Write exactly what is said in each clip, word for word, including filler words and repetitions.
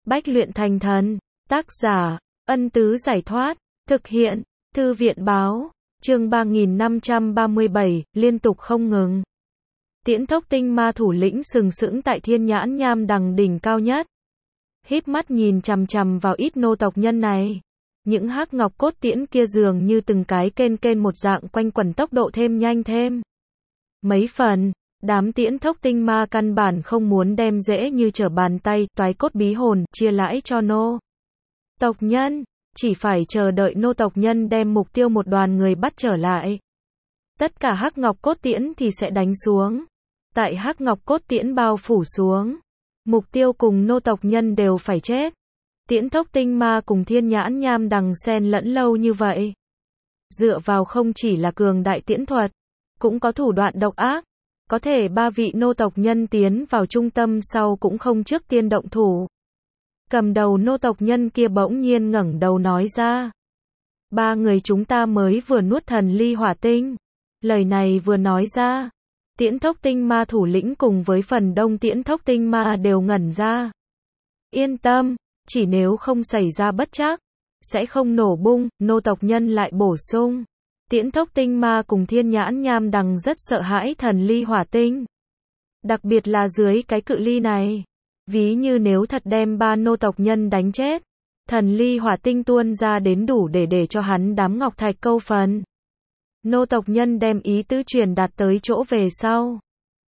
Bách luyện thành thần. Tác giả, Ân Tứ Giải Thoát. Thực hiện, Thư viện Báo. Chương ba nghìn năm trăm ba mươi bảy, liên tục không ngừng. Tiễn Thốc Tinh Ma thủ lĩnh sừng sững tại Thiên Nhãn Nham đằng đỉnh cao nhất. Híp mắt nhìn chằm chằm vào ít nô tộc nhân này. Những hắc ngọc cốt tiễn kia dường như từng cái kên kên một dạng quanh quẩn, tốc độ thêm nhanh thêm mấy phần. Đám Tiễn Thốc Tinh Ma căn bản không muốn đem dễ như trở bàn tay, toái cốt bí hồn, chia lãi cho nô tộc nhân. Chỉ phải chờ đợi nô tộc nhân đem mục tiêu một đoàn người bắt trở lại. Tất cả hắc ngọc cốt tiễn thì sẽ đánh xuống. Tại hắc ngọc cốt tiễn bao phủ xuống, mục tiêu cùng nô tộc nhân đều phải chết. Tiễn Thốc Tinh Ma cùng Thiên Nhãn Nham đằng xen lẫn lâu như vậy. Dựa vào không chỉ là cường đại tiễn thuật, cũng có thủ đoạn độc ác. Có thể ba vị nô tộc nhân tiến vào trung tâm sau cũng không trước tiên động thủ. Cầm đầu nô tộc nhân kia bỗng nhiên ngẩng đầu nói ra. Ba người chúng ta mới vừa nuốt thần ly hỏa tinh. Lời này vừa nói ra, Tiễn Thốc Tinh Ma thủ lĩnh cùng với phần đông Tiễn Thốc Tinh Ma đều ngẩn ra. Yên tâm, chỉ nếu không xảy ra bất trắc, sẽ không nổ bung. Nô tộc nhân lại bổ sung. Tiễn Thốc Tinh Ma cùng Thiên Nhãn Nham đằng rất sợ hãi thần ly hỏa tinh. Đặc biệt là dưới cái cự ly này. Ví như nếu thật đem ba nô tộc nhân đánh chết, thần ly hỏa tinh tuôn ra đến đủ để để cho hắn đám ngọc thạch câu phần. Nô tộc nhân đem ý tứ truyền đạt tới chỗ về sau.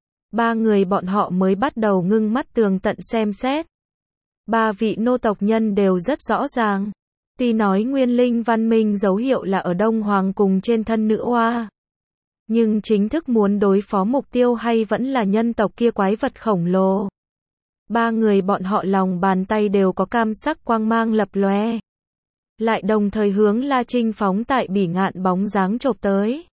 Ba người bọn họ mới bắt đầu ngưng mắt tường tận xem xét. Ba vị nô tộc nhân đều rất rõ ràng. Tuy nói nguyên linh văn minh dấu hiệu là ở Đông Hoàng cùng trên thân nữ oa. Nhưng chính thức muốn đối phó mục tiêu hay vẫn là nhân tộc kia quái vật khổng lồ. Ba người bọn họ lòng bàn tay đều có cam sắc quang mang lập lòe. Lại đồng thời hướng La Trinh phóng tại bỉ ngạn bóng dáng chộp tới.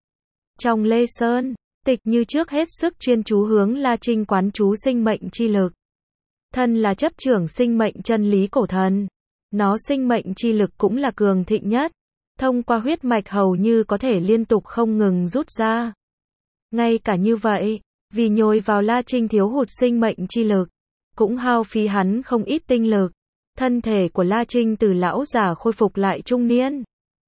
Trong Lê Sơn, Tịch như trước hết sức chuyên chú hướng La Trinh quán chú sinh mệnh chi lực. Thân là chấp trưởng sinh mệnh chân lý cổ thần. Nó sinh mệnh chi lực cũng là cường thịnh nhất. Thông qua huyết mạch hầu như có thể liên tục không ngừng rút ra. Ngay cả như vậy, vì nhồi vào La Trinh thiếu hụt sinh mệnh chi lực, cũng hao phí hắn không ít tinh lực. Thân thể của La Trinh từ lão già khôi phục lại trung niên.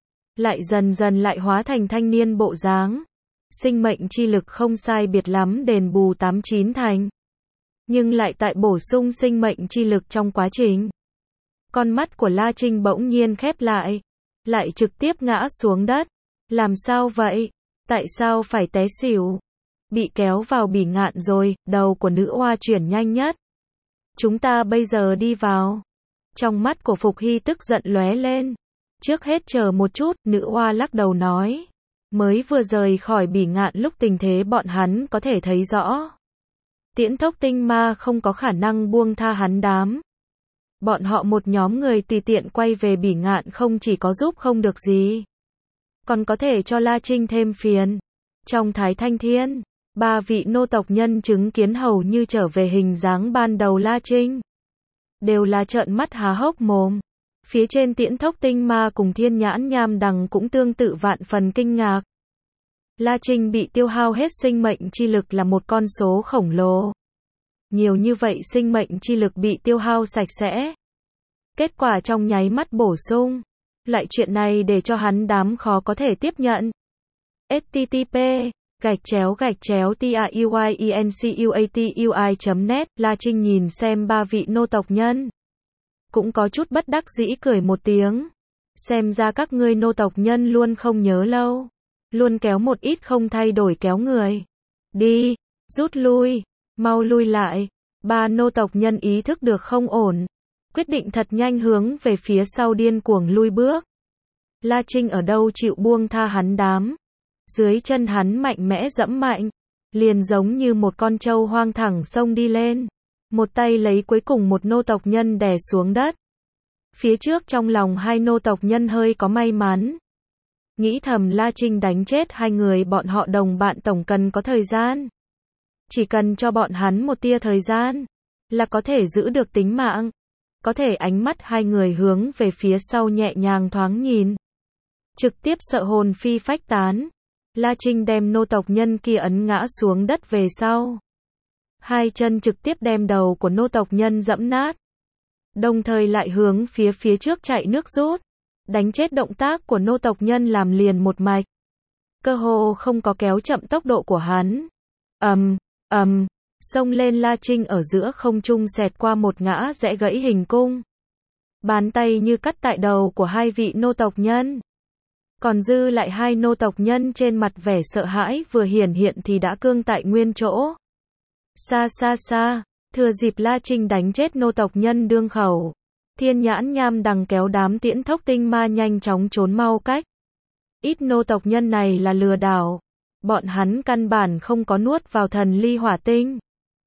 Lại dần dần lại hóa thành thanh niên bộ dáng. Sinh mệnh chi lực không sai biệt lắm đền bù tám chín thành. Nhưng lại tại bổ sung sinh mệnh chi lực trong quá trình. Con mắt của La Trinh bỗng nhiên khép lại. Lại trực tiếp ngã xuống đất. Làm sao vậy? Tại sao phải té xỉu? Bị kéo vào bỉ ngạn rồi, đầu của nữ oa chuyển nhanh nhất. Chúng ta bây giờ đi vào. Trong mắt của Phục Hy tức giận lóe lên. Trước hết chờ một chút, nữ oa lắc đầu nói. Mới vừa rời khỏi bỉ ngạn lúc tình thế bọn hắn có thể thấy rõ. Tiễn Thốc Tinh Ma không có khả năng buông tha hắn đám. Bọn họ một nhóm người tùy tiện quay về bỉ ngạn không chỉ có giúp không được gì. Còn có thể cho La Trinh thêm phiền. Trong Thái Thanh Thiên, ba vị nô tộc nhân chứng kiến hầu như trở về hình dáng ban đầu La Trinh. Đều là trợn mắt há hốc mồm. Phía trên Tiễn Thốc Tinh Ma cùng Thiên Nhãn Nham đằng cũng tương tự vạn phần kinh ngạc. La Trinh bị tiêu hao hết sinh mệnh chi lực là một con số khổng lồ. Nhiều như vậy sinh mệnh chi lực bị tiêu hao sạch sẽ. Kết quả trong nháy mắt bổ sung. Loại chuyện này để cho hắn đám khó có thể tiếp nhận. H T T P gạch chéo gạch chéo T R U Y E N C U A T U I chấm net. La Trinh nhìn xem ba vị nô tộc nhân. Cũng có chút bất đắc dĩ cười một tiếng. Xem ra các ngươi nô tộc nhân luôn không nhớ lâu. Luôn kéo một ít không thay đổi kéo người. Đi, rút lui, mau lui lại. Ba nô tộc nhân ý thức được không ổn. Quyết định thật nhanh hướng về phía sau điên cuồng lui bước. La Trinh ở đâu chịu buông tha hắn đám. Dưới chân hắn mạnh mẽ dẫm mạnh. Liền giống như một con trâu hoang thẳng xông đi lên. Một tay lấy cuối cùng một nô tộc nhân đè xuống đất. Phía trước trong lòng hai nô tộc nhân hơi có may mắn. Nghĩ thầm La Trinh đánh chết hai người bọn họ đồng bạn tổng cần có thời gian. Chỉ cần cho bọn hắn một tia thời gian, là có thể giữ được tính mạng. Có thể ánh mắt hai người hướng về phía sau nhẹ nhàng thoáng nhìn. Trực tiếp sợ hồn phi phách tán. La Trinh đem nô tộc nhân kia ấn ngã xuống đất về sau. Hai chân trực tiếp đem đầu của nô tộc nhân dẫm nát. đồng thời lại hướng phía phía trước chạy nước rút, đánh chết động tác của nô tộc nhân làm liền một mạch. Cơ hồ không có kéo chậm tốc độ của hắn. Ầm, ầm, xông lên La Trinh ở giữa không trung xẹt qua một ngã rẽ gãy hình cung. Bàn tay như cắt tại đầu của hai vị nô tộc nhân. Còn dư lại hai nô tộc nhân trên mặt vẻ sợ hãi vừa hiển hiện thì đã cương tại nguyên chỗ. Xa xa xa, thừa dịp La Trinh đánh chết nô tộc nhân đương khẩu. Thiên Nhãn Nham Đằng kéo đám Tiễn Thốc Tinh Ma nhanh chóng trốn mau cách. Ít nô tộc nhân này là lừa đảo. Bọn hắn căn bản không có nuốt vào thần ly hỏa tinh.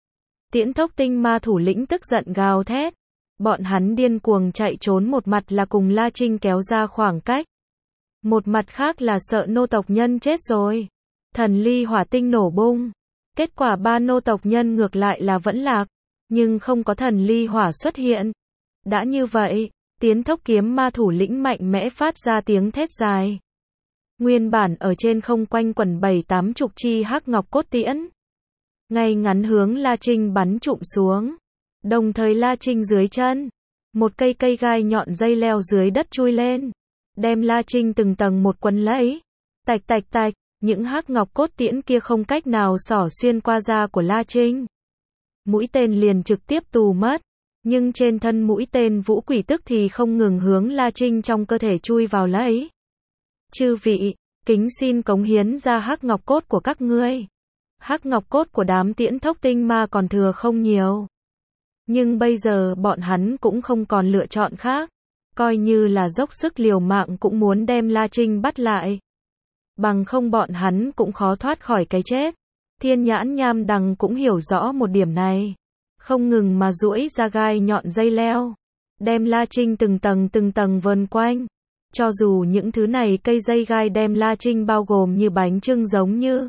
Tiễn Thốc Tinh Ma thủ lĩnh tức giận gào thét. Bọn hắn điên cuồng chạy trốn, một mặt là cùng La Trinh kéo ra khoảng cách. Một mặt khác là sợ nô tộc nhân chết rồi. Thần ly hỏa tinh nổ bung. Kết quả ba nô tộc nhân ngược lại là vẫn lạc. Nhưng không có thần ly hỏa xuất hiện. Đã như vậy, Tiến Thốc Kiếm Ma thủ lĩnh mạnh mẽ phát ra tiếng thét dài. Nguyên bản ở trên không quanh quẩn bảy tám chục chi hắc ngọc cốt tiễn. Ngay ngắn hướng La Trinh bắn trụm xuống. Đồng thời La Trinh dưới chân. Một cây cây gai nhọn dây leo dưới đất chui lên. Đem La Trinh từng tầng một quấn lấy. Tạch tạch tạch, những hắc ngọc cốt tiễn kia không cách nào xỏ xuyên qua da của La Trinh. Mũi tên liền trực tiếp tù mất. Nhưng trên thân mũi tên vũ quỷ tức thì không ngừng hướng La Trinh trong cơ thể chui vào lấy. Chư vị, kính xin cống hiến ra hắc ngọc cốt của các ngươi. Hắc ngọc cốt của đám Tiễn Thốc Tinh Ma còn thừa không nhiều. Nhưng bây giờ bọn hắn cũng không còn lựa chọn khác. Coi như là dốc sức liều mạng cũng muốn đem La Trinh bắt lại. Bằng không bọn hắn cũng khó thoát khỏi cái chết. Thiên Nhãn Nham Đằng cũng hiểu rõ một điểm này. Không ngừng mà duỗi ra gai nhọn dây leo. Đem La Trinh từng tầng từng tầng vần quanh. Cho dù những thứ này cây dây gai đem La Trinh bao gồm như bánh chưng giống như.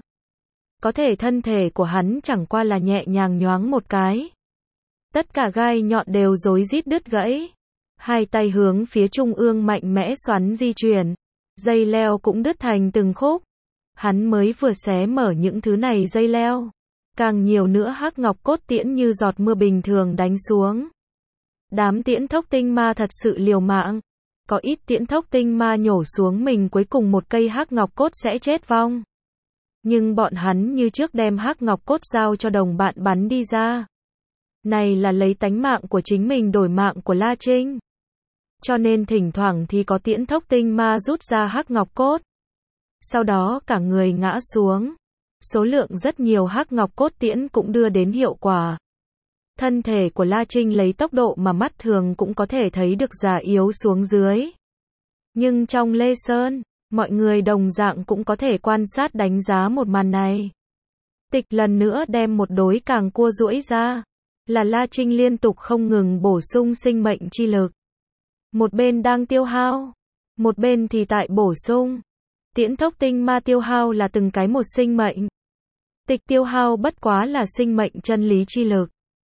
Có thể thân thể của hắn chẳng qua là nhẹ nhàng nhoáng một cái. Tất cả gai nhọn đều rối rít đứt gãy. Hai tay hướng phía trung ương mạnh mẽ xoắn di chuyển. Dây leo cũng đứt thành từng khúc. Hắn mới vừa xé mở những thứ này dây leo. Càng nhiều nữa hắc ngọc cốt tiễn như giọt mưa bình thường đánh xuống. Đám Tiễn Thốc Tinh Ma thật sự liều mạng. Có ít Tiễn Thốc Tinh Ma nhổ xuống mình cuối cùng một cây hắc ngọc cốt sẽ chết vong. Nhưng bọn hắn như trước đem hắc ngọc cốt giao cho đồng bạn bắn đi ra. Này là lấy tánh mạng của chính mình đổi mạng của La Trinh. Cho nên thỉnh thoảng thì có Tiễn Thốc Tinh Ma rút ra hắc ngọc cốt. Sau đó cả người ngã xuống. Số lượng rất nhiều hắc ngọc cốt tiễn cũng đưa đến hiệu quả. Thân thể của La Trinh lấy tốc độ mà mắt thường cũng có thể thấy được già yếu xuống dưới. Nhưng trong Lê Sơn, mọi người đồng dạng cũng có thể quan sát đánh giá một màn này. Tịch lần nữa đem một đối càng cua duỗi ra. Là La Trinh liên tục không ngừng bổ sung sinh mệnh chi lực. Một bên đang tiêu hao. Một bên thì tại bổ sung. Tiễn Thốc Tinh Ma tiêu hao là từng cái một sinh mệnh. Tịch tiêu hao bất quá là sinh mệnh chân lý chi lực.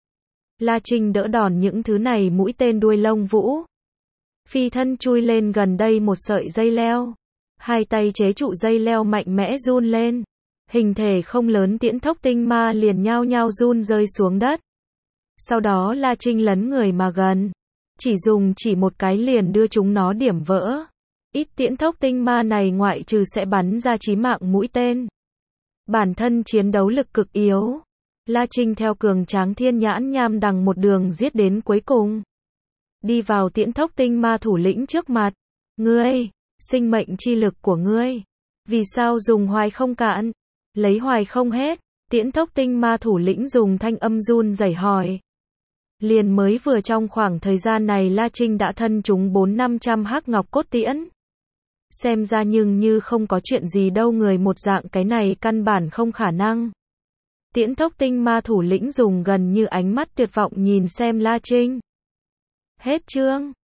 La Trinh đỡ đòn những thứ này mũi tên đuôi lông vũ. Phi thân chui lên gần đây một sợi dây leo. Hai tay chế trụ dây leo mạnh mẽ run lên. Hình thể không lớn Tiễn Thốc Tinh Ma liền nhao nhao run rơi xuống đất. Sau đó La Trinh lấn người mà gần. Chỉ dùng chỉ một cái liền đưa chúng nó điểm vỡ. Ít Tiễn Thốc Tinh Ma này ngoại trừ sẽ bắn ra chí mạng mũi tên. Bản thân chiến đấu lực cực yếu. La Trinh theo cường tráng Thiên Nhãn Nham Đằng một đường giết đến cuối cùng. Đi vào Tiễn Thốc Tinh Ma thủ lĩnh trước mặt. Ngươi, sinh mệnh chi lực của ngươi. Vì sao dùng hoài không cạn? Lấy hoài không hết. Tiễn Thốc Tinh Ma thủ lĩnh dùng thanh âm run rẩy hỏi. Liền mới vừa trong khoảng thời gian này La Trinh đã thân chúng bốn năm trăm hắc ngọc cốt tiễn. Xem ra nhưng như không có chuyện gì đâu, người một dạng cái này căn bản không khả năng. Tiễn Thốc Tinh Ma thủ lĩnh dùng gần như ánh mắt tuyệt vọng nhìn xem La Trinh. Hết chương.